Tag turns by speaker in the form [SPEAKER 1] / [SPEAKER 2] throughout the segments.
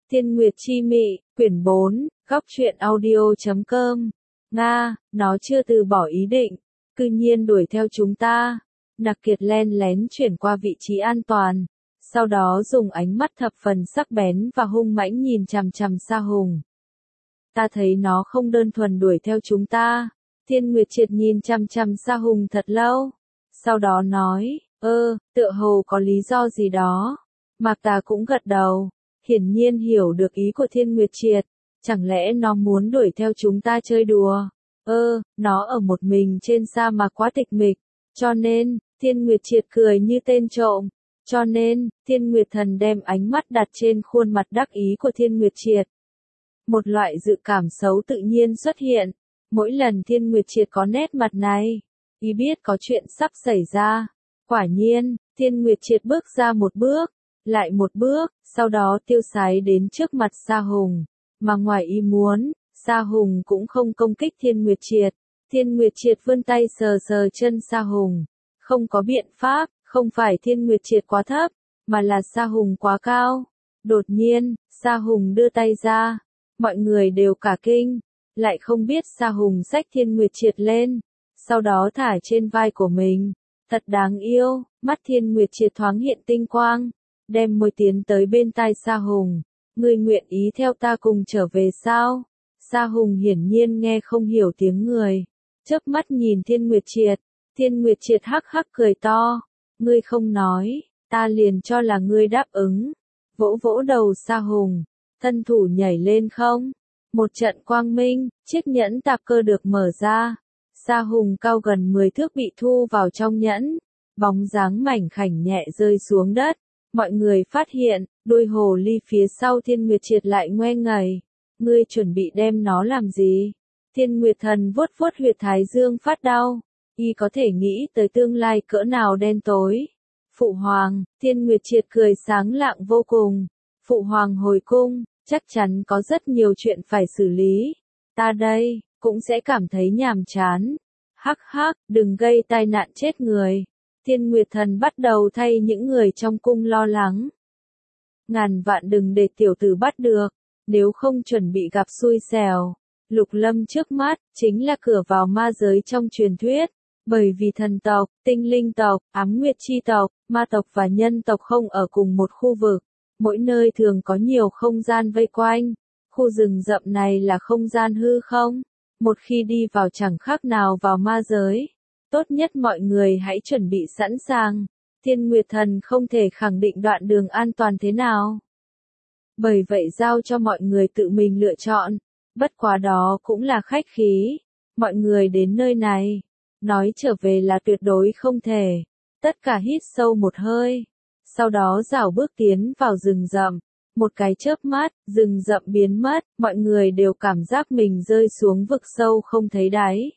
[SPEAKER 1] Thiên Nguyệt Chi Mị, quyển 4, góc truyện audio.com. Nga, nó chưa từ bỏ ý định, cư nhiên đuổi theo chúng ta. Nặc Kiệt len lén chuyển qua vị trí an toàn, sau đó dùng ánh mắt thập phần sắc bén và hung mãnh nhìn chằm chằm Sa Hùng. Ta thấy nó không đơn thuần đuổi theo chúng ta. Thiên Nguyệt Triệt nhìn chằm chằm Sa Hùng thật lâu, sau đó nói, tựa hồ có lý do gì đó. Mạc Tà cũng gật đầu, hiển nhiên hiểu được ý của Thiên Nguyệt Triệt, chẳng lẽ nó muốn đuổi theo chúng ta chơi đùa? Nó ở một mình trên sa mạc quá tịch mịch, cho nên, Thiên Nguyệt Triệt cười như tên trộm, cho nên, Thiên Nguyệt Thần đem ánh mắt đặt trên khuôn mặt đắc ý của Thiên Nguyệt Triệt. Một loại dự cảm xấu tự nhiên xuất hiện, mỗi lần Thiên Nguyệt Triệt có nét mặt này, ý biết có chuyện sắp xảy ra. Quả nhiên, Thiên Nguyệt Triệt bước ra một bước, lại một bước, sau đó tiêu sái đến trước mặt Sa Hùng, mà ngoài ý muốn, Sa Hùng cũng không công kích Thiên Nguyệt Triệt. Thiên Nguyệt Triệt vươn tay sờ sờ chân Sa Hùng, không có biện pháp, không phải Thiên Nguyệt Triệt quá thấp, mà là Sa Hùng quá cao. Đột nhiên, Sa Hùng đưa tay ra, mọi người đều cả kinh, lại không biết Sa Hùng xách Thiên Nguyệt Triệt lên, sau đó thả trên vai của mình. Thật đáng yêu, mắt Thiên Nguyệt Triệt thoáng hiện tinh quang, đem môi tiến tới bên tai Sa Hùng. Ngươi nguyện ý theo ta cùng trở về sao? Sa Hùng hiển nhiên nghe không hiểu tiếng người, chớp mắt nhìn Thiên Nguyệt Triệt. Thiên Nguyệt Triệt hắc hắc cười to, ngươi không nói, ta liền cho là ngươi đáp ứng. Vỗ vỗ đầu Sa Hùng, thân thủ nhảy lên không. Một trận quang minh, chiếc nhẫn tạp cơ được mở ra. Sa Hùng cao gần 10 thước bị thu vào trong nhẫn, bóng dáng mảnh khảnh nhẹ rơi xuống đất. Mọi người phát hiện, đôi hồ ly phía sau Thiên Nguyệt Triệt lại ngoe ngẩy. Ngươi chuẩn bị đem nó làm gì? Thiên Nguyệt Thần vuốt vuốt huyệt thái dương phát đau, y có thể nghĩ tới tương lai cỡ nào đen tối. Phụ hoàng, Thiên Nguyệt Triệt cười sáng lạng vô cùng. Phụ hoàng hồi cung, chắc chắn có rất nhiều chuyện phải xử lý. Ta đây, cũng sẽ cảm thấy nhàm chán. Hắc hắc, đừng gây tai nạn chết người. Thiên Nguyệt Thần bắt đầu thay những người trong cung lo lắng. Ngàn vạn đừng để tiểu tử bắt được, nếu không chuẩn bị gặp xui xẻo. Lục Lâm trước mắt, chính là cửa vào ma giới trong truyền thuyết. Bởi vì thần tộc, tinh linh tộc, ám nguyệt chi tộc, ma tộc và nhân tộc không ở cùng một khu vực. Mỗi nơi thường có nhiều không gian vây quanh. Khu rừng rậm này là không gian hư không? Một khi đi vào chẳng khác nào vào ma giới. Tốt nhất mọi người hãy chuẩn bị sẵn sàng. Thiên Nguyệt Thần không thể khẳng định đoạn đường an toàn thế nào. Bởi vậy giao cho mọi người tự mình lựa chọn. Bất quá đó cũng là khách khí. Mọi người đến nơi này, nói trở về là tuyệt đối không thể. Tất cả hít sâu một hơi, sau đó rảo bước tiến vào rừng rậm. Một cái chớp mắt, rừng rậm biến mất, mọi người đều cảm giác mình rơi xuống vực sâu không thấy đáy.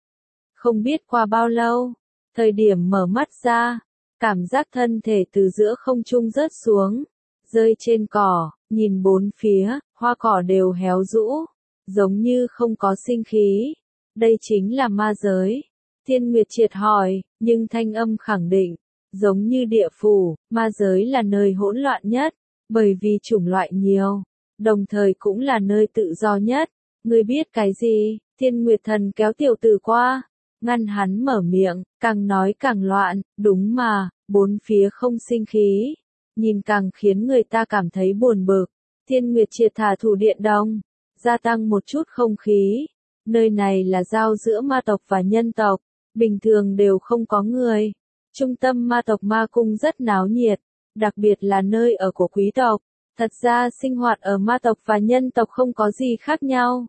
[SPEAKER 1] Không biết qua bao lâu, thời điểm mở mắt ra, cảm giác thân thể từ giữa không trung rớt xuống, rơi trên cỏ, nhìn bốn phía, hoa cỏ đều héo rũ, giống như không có sinh khí. Đây chính là ma giới. Thiên Nguyệt Triệt hỏi, nhưng thanh âm khẳng định, giống như địa phủ, ma giới là nơi hỗn loạn nhất, bởi vì chủng loại nhiều, đồng thời cũng là nơi tự do nhất. Ngươi biết cái gì? Thiên Nguyệt Thần kéo tiểu tử qua, ngăn hắn mở miệng, càng nói càng loạn, đúng mà, bốn phía không sinh khí, nhìn càng khiến người ta cảm thấy buồn bực. Thiên Nguyệt Triệt thả thủ điện đồng, gia tăng một chút không khí. Nơi này là giao giữa ma tộc và nhân tộc, bình thường đều không có người. Trung tâm ma tộc ma cung rất náo nhiệt, đặc biệt là nơi ở của quý tộc. Thật ra sinh hoạt ở ma tộc và nhân tộc không có gì khác nhau.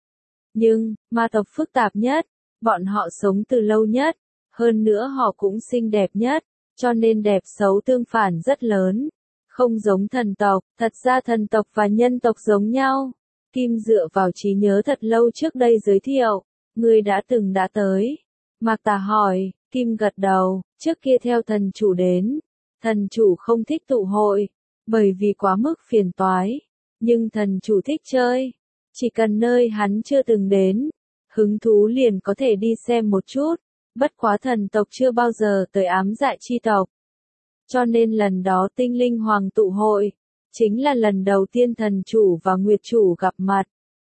[SPEAKER 1] Nhưng, ma tộc phức tạp nhất, bọn họ sống từ lâu nhất, hơn nữa họ cũng xinh đẹp nhất, cho nên đẹp xấu tương phản rất lớn. Không giống thần tộc, thật ra thần tộc và nhân tộc giống nhau. Kim dựa vào trí nhớ thật lâu trước đây giới thiệu, ngươi đã tới. Mạc Tà hỏi, Kim gật đầu, trước kia theo thần chủ đến. Thần chủ không thích tụ hội, bởi vì quá mức phiền toái. Nhưng thần chủ thích chơi. Chỉ cần nơi hắn chưa từng đến, hứng thú liền có thể đi xem một chút. Bất quá thần tộc chưa bao giờ tới ám dạ chi tộc. Cho nên lần đó tinh linh hoàng tụ hội, Chính là lần đầu tiên thần chủ và nguyệt chủ gặp mặt.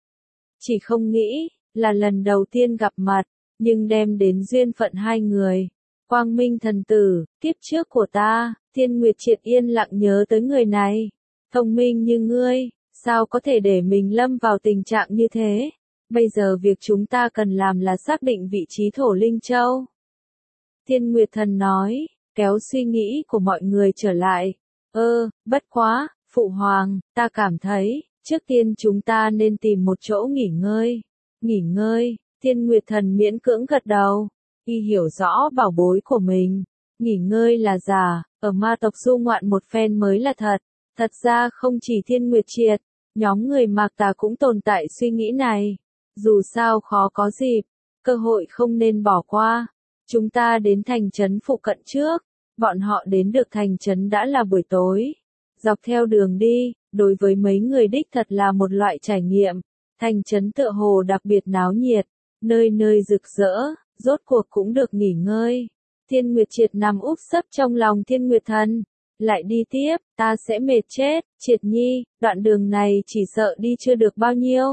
[SPEAKER 1] Chỉ không nghĩ, là lần đầu tiên gặp mặt, nhưng đem đến duyên phận hai người. Quang Minh thần tử, kiếp trước của ta, Thiên Nguyệt Triệt yên lặng nhớ tới người này. Thông minh như ngươi, sao có thể để mình lâm vào tình trạng như thế? Bây giờ việc chúng ta cần làm là xác định vị trí Thổ Linh Châu. Thiên Nguyệt Thần nói, kéo suy nghĩ của mọi người trở lại. Bất quá, Phụ Hoàng, ta cảm thấy, trước tiên chúng ta nên tìm một chỗ nghỉ ngơi. Nghỉ ngơi, Thiên Nguyệt Thần miễn cưỡng gật đầu. Y hiểu rõ bảo bối của mình. Nghỉ ngơi là giả, ở ma tộc du ngoạn một phen mới là thật. Thật ra không chỉ Thiên Nguyệt Triệt, nhóm người Mạc Tà cũng tồn tại suy nghĩ này. Dù sao khó có dịp, cơ hội không nên bỏ qua. Chúng ta đến thành trấn phụ cận trước. Bọn họ đến được thành trấn đã là buổi tối. Dọc theo đường đi, đối với mấy người đích thật là một loại trải nghiệm. Thành trấn tựa hồ đặc biệt náo nhiệt, nơi nơi rực rỡ, rốt cuộc cũng được nghỉ ngơi. Thiên Nguyệt Triệt nằm úp sấp trong lòng Thiên Nguyệt Thần. Lại đi tiếp, ta sẽ mệt chết, Triệt Nhi, đoạn đường này chỉ sợ đi chưa được bao nhiêu.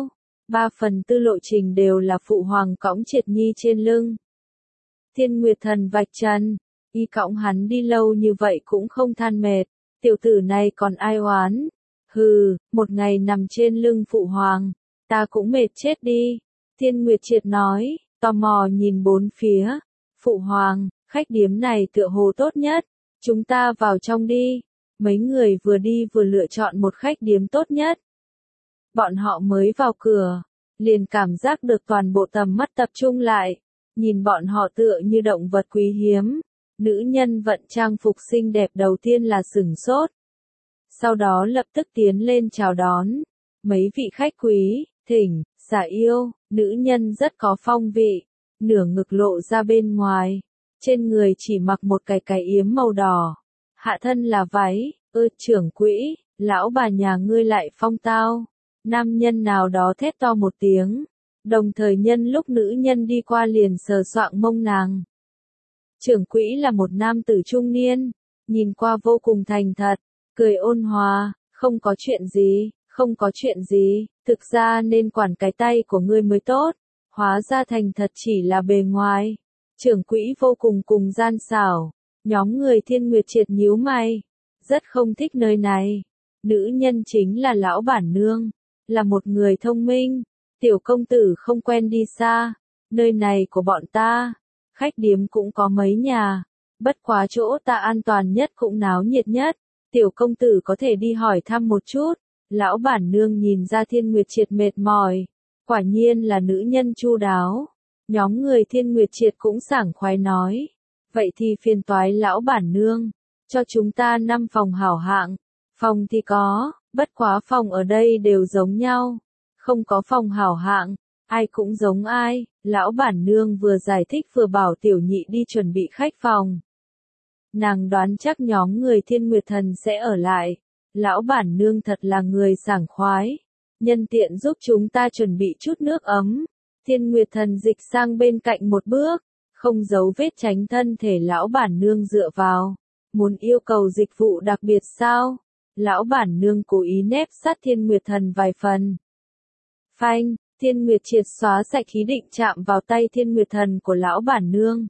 [SPEAKER 1] 3/4 lộ trình đều là Phụ Hoàng cõng Triệt Nhi trên lưng. Thiên Nguyệt Thần vạch trần, y cõng hắn đi lâu như vậy cũng không than mệt, tiểu tử này còn ai oán. Hừ, một ngày nằm trên lưng Phụ Hoàng, ta cũng mệt chết đi. Thiên Nguyệt Triệt nói, tò mò nhìn bốn phía. Phụ Hoàng, khách điếm này tựa hồ tốt nhất, chúng ta vào trong đi. Mấy người vừa đi vừa lựa chọn một khách điếm tốt nhất. Bọn họ mới vào cửa, liền cảm giác được toàn bộ tầm mắt tập trung lại. Nhìn bọn họ tựa như động vật quý hiếm. Nữ nhân vận trang phục xinh đẹp đầu tiên là sửng sốt. Sau đó lập tức tiến lên chào đón. Mấy vị khách quý, thỉnh, xả yêu, nữ nhân rất có phong vị. Nửa ngực lộ ra bên ngoài. Trên người chỉ mặc một cái yếm màu đỏ. Hạ thân là váy, trưởng quỹ, lão bà nhà ngươi lại phong tao. Nam nhân nào đó thét to một tiếng. Đồng thời nhân lúc nữ nhân đi qua liền sờ soạng mông nàng. Trưởng quỹ là một nam tử trung niên, nhìn qua vô cùng thành thật, cười ôn hòa, không có chuyện gì, không có chuyện gì, thực ra nên quản cái tay của ngươi mới tốt, hóa ra thành thật chỉ là bề ngoài. Trưởng quỹ vô cùng gian xảo, nhóm người Thiên Nguyệt Triệt nhíu mày, rất không thích nơi này. Nữ nhân chính là lão bản nương, là một người thông minh. Tiểu công tử không quen đi xa, nơi này của bọn ta, khách điếm cũng có mấy nhà, bất quá chỗ ta an toàn nhất cũng náo nhiệt nhất, tiểu công tử có thể đi hỏi thăm một chút. Lão bản nương nhìn ra Thiên Nguyệt Triệt mệt mỏi, quả nhiên là nữ nhân chu đáo. Nhóm người Thiên Nguyệt Triệt cũng sảng khoái nói, vậy thì phiền toái lão bản nương, cho chúng ta 5 phòng hảo hạng. Phòng thì có, bất quá phòng ở đây đều giống nhau. Không có phòng hảo hạng, ai cũng giống ai. Lão bản nương vừa giải thích vừa bảo tiểu nhị đi chuẩn bị khách phòng. Nàng đoán chắc nhóm người Thiên Nguyệt Thần sẽ ở lại. Lão bản nương thật là người sảng khoái. Nhân tiện giúp chúng ta chuẩn bị chút nước ấm. Thiên Nguyệt Thần dịch sang bên cạnh một bước, không giấu vết tránh thân thể lão bản nương dựa vào. Muốn yêu cầu dịch vụ đặc biệt sao? Lão bản nương cố ý nép sát Thiên Nguyệt Thần vài phần. Phanh, Thiên Nguyệt Triệt xóa sạch ý định chạm vào tay Thiên Nguyệt Thần của lão bản nương.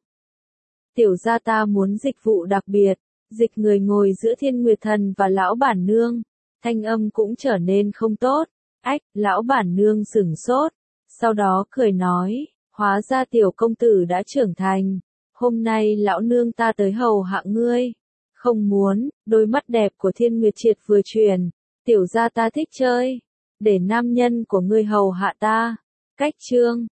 [SPEAKER 1] Tiểu gia ta muốn dịch vụ đặc biệt, dịch người ngồi giữa Thiên Nguyệt Thần và lão bản nương. Thanh âm cũng trở nên không tốt. Ách, lão bản nương sửng sốt. Sau đó cười nói, hóa ra tiểu công tử đã trưởng thành. Hôm nay lão nương ta tới hầu hạ ngươi. Không muốn, đôi mắt đẹp của Thiên Nguyệt Triệt vừa chuyển. Tiểu gia ta thích chơi. Để nam nhân của ngươi hầu hạ ta. Cách chương